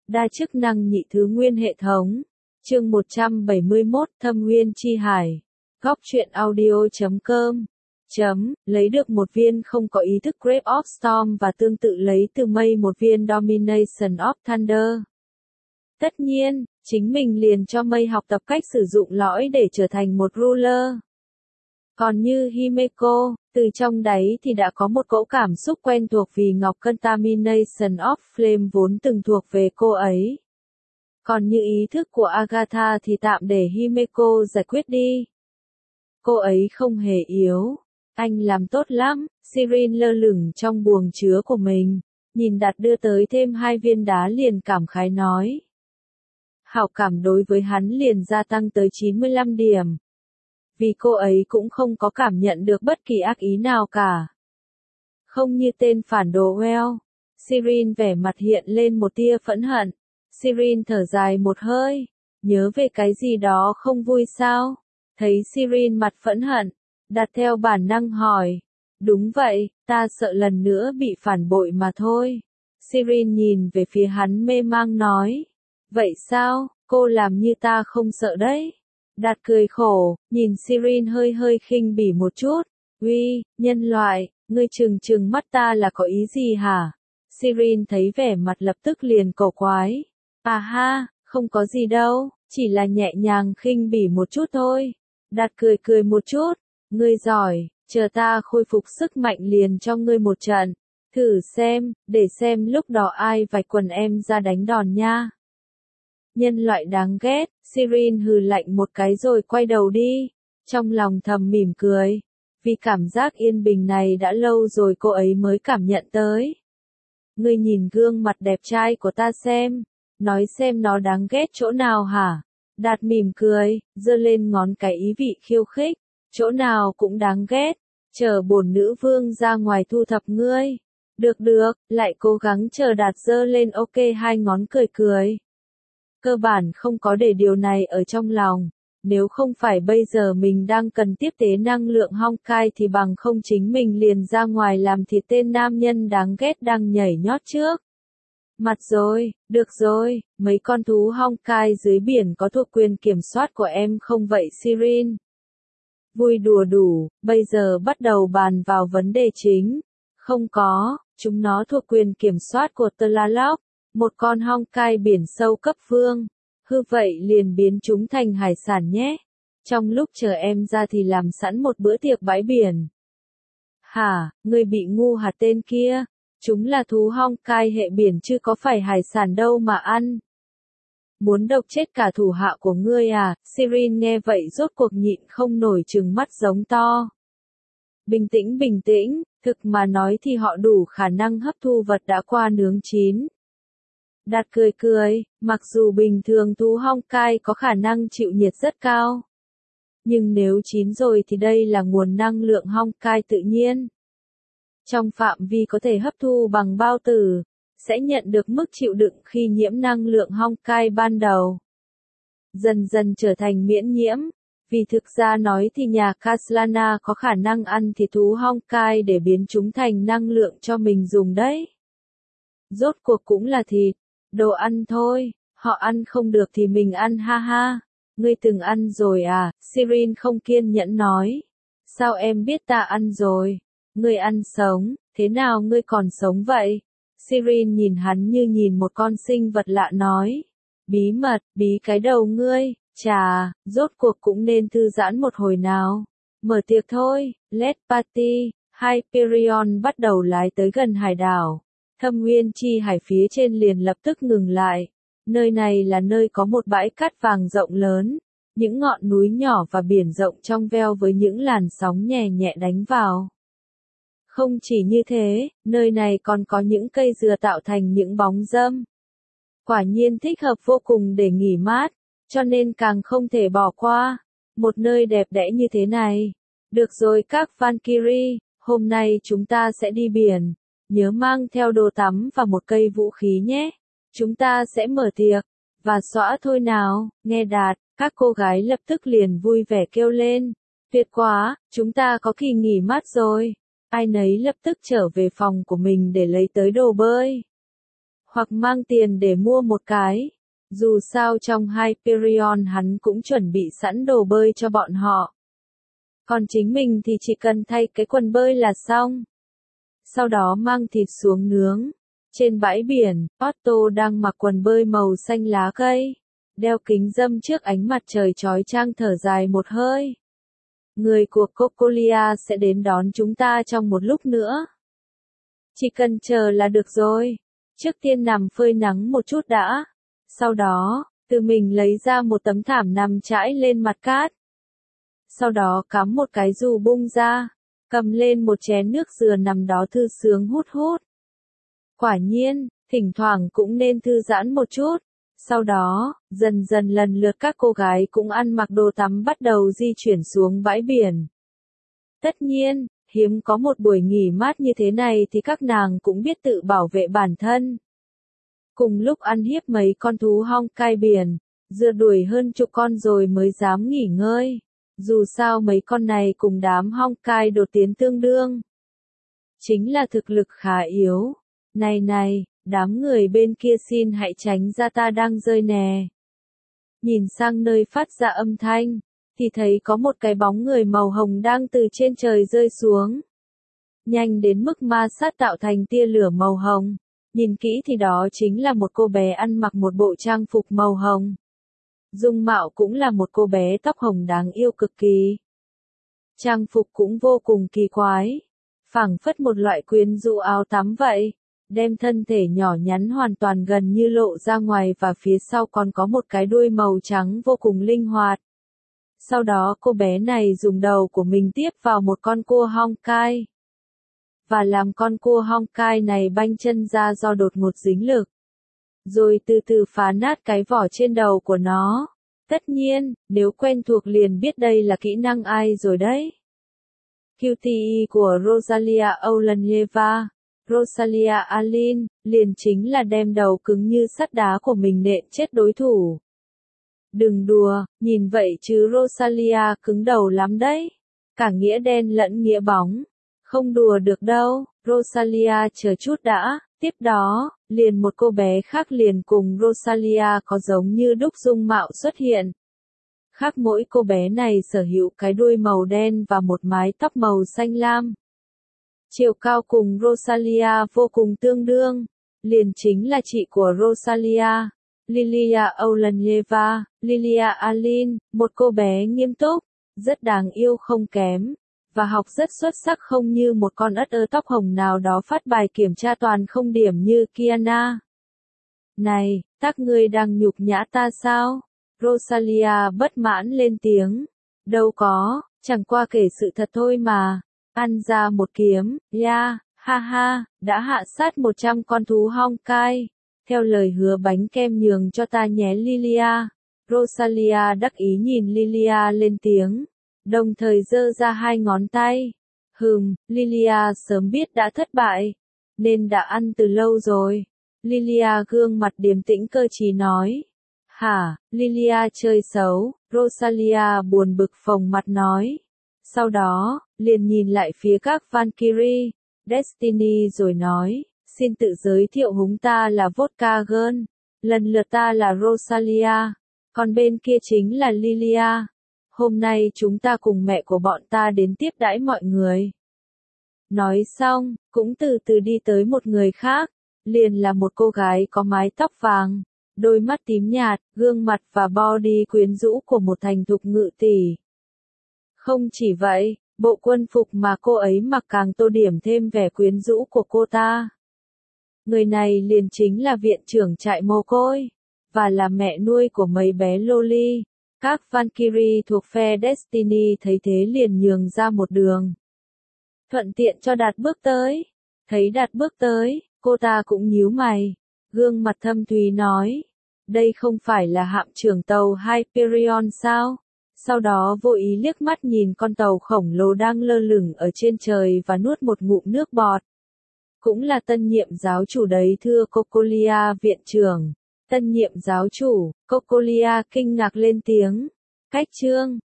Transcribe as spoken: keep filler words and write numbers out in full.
Đa chức năng nhị thứ nguyên hệ thống. Chương một trăm bảy mươi mốt Thâm Uyên Chi Hải. Góc truyện audio chấm com. Chấm, lấy được một viên không có ý thức Grave of Storm và tương tự lấy từ mây một viên Domination of Thunder. Tất nhiên, chính mình liền cho mây học tập cách sử dụng lõi để trở thành một ruler. Còn như Himeko, từ trong đáy thì đã có một cỗ cảm xúc quen thuộc vì ngọc Contamination of Flame vốn từng thuộc về cô ấy. Còn như ý thức của Agatha thì tạm để Himeko giải quyết đi. Cô ấy không hề yếu. Anh làm tốt lắm, Sirin lơ lửng trong buồng chứa của mình, nhìn Đạt đưa tới thêm hai viên đá liền cảm khái nói. Hảo cảm đối với hắn liền gia tăng tới chín mươi lăm điểm. Vì cô ấy cũng không có cảm nhận được bất kỳ ác ý nào cả. Không như tên phản đồ Well. Sirin vẻ mặt hiện lên một tia phẫn hận. Sirin thở dài một hơi. Nhớ về cái gì đó không vui sao? Thấy Sirin mặt phẫn hận. Đặt theo bản năng hỏi. Đúng vậy, ta sợ lần nữa bị phản bội mà thôi. Sirin nhìn về phía hắn mê mang nói. Vậy sao, cô làm như ta không sợ đấy? Đạt cười khổ, nhìn Sirin hơi hơi khinh bỉ một chút. Uy, nhân loại, ngươi trừng trừng mắt ta là có ý gì hả? Sirin thấy vẻ mặt lập tức liền cổ quái. À ha, không có gì đâu, chỉ là nhẹ nhàng khinh bỉ một chút thôi. Đạt cười cười một chút. Ngươi giỏi, chờ ta khôi phục sức mạnh liền cho ngươi một trận. Thử xem, để xem lúc đó ai vạch quần em ra đánh đòn nha. Nhân loại đáng ghét, Sirin hừ lạnh một cái rồi quay đầu đi. Trong lòng thầm mỉm cười. Vì cảm giác yên bình này đã lâu rồi cô ấy mới cảm nhận tới. Ngươi nhìn gương mặt đẹp trai của ta xem. Nói xem nó đáng ghét chỗ nào hả? Đạt mỉm cười, giơ lên ngón cái ý vị khiêu khích. Chỗ nào cũng đáng ghét. Chờ bổn nữ vương ra ngoài thu thập ngươi. Được được, lại cố gắng chờ Đạt giơ lên ok hai ngón cười cười. Cơ bản không có để điều này ở trong lòng. Nếu không phải bây giờ mình đang cần tiếp tế năng lượng Honkai thì bằng không chính mình liền ra ngoài làm thịt tên nam nhân đáng ghét đang nhảy nhót trước. Mặt rồi, được rồi, mấy con thú Honkai dưới biển có thuộc quyền kiểm soát của em không vậy Sirin? Vui đùa đủ, bây giờ bắt đầu bàn vào vấn đề chính. Không có, chúng nó thuộc quyền kiểm soát của Tlaloc, một con Honkai biển sâu cấp vương. Hư vậy liền biến chúng thành hải sản nhé. Trong lúc chờ em ra thì làm sẵn một bữa tiệc bãi biển. Hả, ngươi bị ngu hả tên kia? Chúng là thú Honkai hệ biển chứ có phải hải sản đâu mà ăn. Muốn độc chết cả thủ hạ của ngươi à? Sirin nghe vậy rốt cuộc nhịn không nổi trừng mắt giống to. Bình tĩnh bình tĩnh, thực mà nói thì họ đủ khả năng hấp thu vật đã qua nướng chín. Đạt cười cười, mặc dù bình thường thú Honkai có khả năng chịu nhiệt rất cao. Nhưng nếu chín rồi thì đây là nguồn năng lượng Honkai tự nhiên. Trong phạm vi có thể hấp thu bằng bao tử, sẽ nhận được mức chịu đựng khi nhiễm năng lượng Honkai ban đầu. Dần dần trở thành miễn nhiễm, vì thực ra nói thì nhà Kaslana có khả năng ăn thịt thú Honkai để biến chúng thành năng lượng cho mình dùng đấy. Rốt cuộc cũng là thịt, đồ ăn thôi, họ ăn không được thì mình ăn ha ha. Ngươi từng ăn rồi à? Sirin không kiên nhẫn nói. Sao em biết ta ăn rồi? Ngươi ăn sống, thế nào ngươi còn sống vậy? Sirin nhìn hắn như nhìn một con sinh vật lạ nói. Bí mật, bí cái đầu ngươi, chà, rốt cuộc cũng nên thư giãn một hồi nào. Mở tiệc thôi, let's party. Hyperion bắt đầu lái tới gần hải đảo. Thâm Uyên Chi Hải phía trên liền lập tức ngừng lại. Nơi này là nơi có một bãi cát vàng rộng lớn, những ngọn núi nhỏ và biển rộng trong veo với những làn sóng nhẹ nhẹ đánh vào. Không chỉ như thế, nơi này còn có những cây dừa tạo thành những bóng râm. Quả nhiên thích hợp vô cùng để nghỉ mát, cho nên càng không thể bỏ qua. Một nơi đẹp đẽ như thế này. Được rồi các Valkyrie, hôm nay chúng ta sẽ đi biển. Nhớ mang theo đồ tắm và một cây vũ khí nhé. Chúng ta sẽ mở tiệc. Và xõa thôi nào, nghe Đạt, các cô gái lập tức liền vui vẻ kêu lên. Tuyệt quá, chúng ta có kỳ nghỉ mát rồi. Ai nấy lập tức trở về phòng của mình để lấy tới đồ bơi. hoặc mang tiền để mua một cái. Dù sao trong Hyperion hắn cũng chuẩn bị sẵn đồ bơi cho bọn họ. Còn chính mình thì chỉ cần thay cái quần bơi là xong. Sau đó mang thịt xuống nướng. Trên bãi biển, Otto đang mặc quần bơi màu xanh lá cây, đeo kính râm trước ánh mặt trời chói chang thở dài một hơi. Người của Cocolia sẽ đến đón chúng ta trong một lúc nữa. Chỉ cần chờ là được rồi. Trước tiên nằm phơi nắng một chút đã. Sau đó, tự mình lấy ra một tấm thảm nằm trải lên mặt cát. Sau đó cắm một cái dù bung ra, cầm lên một chén nước dừa nằm đó thư sướng hút hút. Quả nhiên, thỉnh thoảng cũng nên thư giãn một chút. Sau đó, dần dần lần lượt các cô gái cũng ăn mặc đồ tắm bắt đầu di chuyển xuống bãi biển. Tất nhiên, hiếm có một buổi nghỉ mát như thế này thì các nàng cũng biết tự bảo vệ bản thân. Cùng lúc ăn hiếp mấy con thú Honkai biển, rượt đuổi hơn chục con rồi mới dám nghỉ ngơi. Dù sao mấy con này cùng đám Honkai đột tiến tương đương. Chính là thực lực khá yếu. Này này, đám người bên kia xin hãy tránh ra ta đang rơi nè. Nhìn sang nơi phát ra âm thanh, thì thấy có một cái bóng người màu hồng đang từ trên trời rơi xuống. Nhanh đến mức ma sát tạo thành tia lửa màu hồng. Nhìn kỹ thì đó chính là một cô bé ăn mặc một bộ trang phục màu hồng. Dung mạo cũng là một cô bé tóc hồng đáng yêu cực kỳ. Trang phục cũng vô cùng kỳ quái. Phảng phất một loại quyến rũ áo tắm vậy. Đem thân thể nhỏ nhắn hoàn toàn gần như lộ ra ngoài và phía sau còn có một cái đuôi màu trắng vô cùng linh hoạt. Sau đó cô bé này dùng đầu của mình tiếp vào một con cua Honkai. Và làm con cua Honkai này banh chân ra do đột ngột dính lực. Rồi từ từ phá nát cái vỏ trên đầu của nó. Tất nhiên, nếu quen thuộc liền biết đây là kỹ năng ai rồi đấy. quy tê e của Rosalia Oleneva, Rosalia Alin, liền chính là đem đầu cứng như sắt đá của mình nện chết đối thủ. Đừng đùa, nhìn vậy chứ Rosalia cứng đầu lắm đấy. Cả nghĩa đen lẫn nghĩa bóng. Không đùa được đâu, Rosalia chờ chút đã. Tiếp đó, liền một cô bé khác liền cùng Rosalia có giống như đúc dung mạo xuất hiện. Khác mỗi cô bé này sở hữu cái đuôi màu đen và một mái tóc màu xanh lam. Chiều cao cùng Rosalia vô cùng tương đương. Liền chính là chị của Rosalia, Lilia Oleneva, Lilia Alin, một cô bé nghiêm túc, rất đáng yêu không kém. Và học rất xuất sắc không như một con ất ơ tóc hồng nào đó phát bài kiểm tra toàn không điểm như Kiana. Này, các ngươi đang nhục nhã ta sao? Rosalia bất mãn lên tiếng. Đâu có, chẳng qua kể sự thật thôi mà. Ăn ra một kiếm, ya, ha ha, đã hạ sát một trăm con thú Honkai. Theo lời hứa bánh kem nhường cho ta nhé Lilia. Rosalia đắc ý nhìn Lilia lên tiếng. Đồng thời giơ ra hai ngón tay. Hừm, Lilia sớm biết đã thất bại, nên đã ăn từ lâu rồi. Lilia gương mặt điềm tĩnh cơ trí nói. Hả, Lilia chơi xấu, Rosalia buồn bực phồng mặt nói. Sau đó, liền nhìn lại phía các Valkyrie, Destiny rồi nói, xin tự giới thiệu húng ta là Vodka Girl, lần lượt ta là Rosalia, còn bên kia chính là Lilia. Hôm nay chúng ta cùng mẹ của bọn ta đến tiếp đãi mọi người. Nói xong, cũng từ từ đi tới một người khác, liền là một cô gái có mái tóc vàng, đôi mắt tím nhạt, gương mặt và body quyến rũ của một thành thục ngự tỷ. Không chỉ vậy, bộ quân phục mà cô ấy mặc càng tô điểm thêm vẻ quyến rũ của cô ta. Người này liền chính là viện trưởng trại mồ côi, và là mẹ nuôi của mấy bé Loli. Các Valkyrie thuộc phe Destiny thấy thế liền nhường ra một đường. Thuận tiện cho Đạt bước tới. Thấy Đạt bước tới, cô ta cũng nhíu mày. Gương mặt thâm thúy nói. Đây không phải là hạm trưởng tàu Hyperion sao? Sau đó vô ý liếc mắt nhìn con tàu khổng lồ đang lơ lửng ở trên trời và nuốt một ngụm nước bọt. Cũng là tân nhiệm giáo chủ đấy thưa Cocolia viện trưởng. Tân nhiệm giáo chủ, Cocolia kinh ngạc lên tiếng. Cách chương,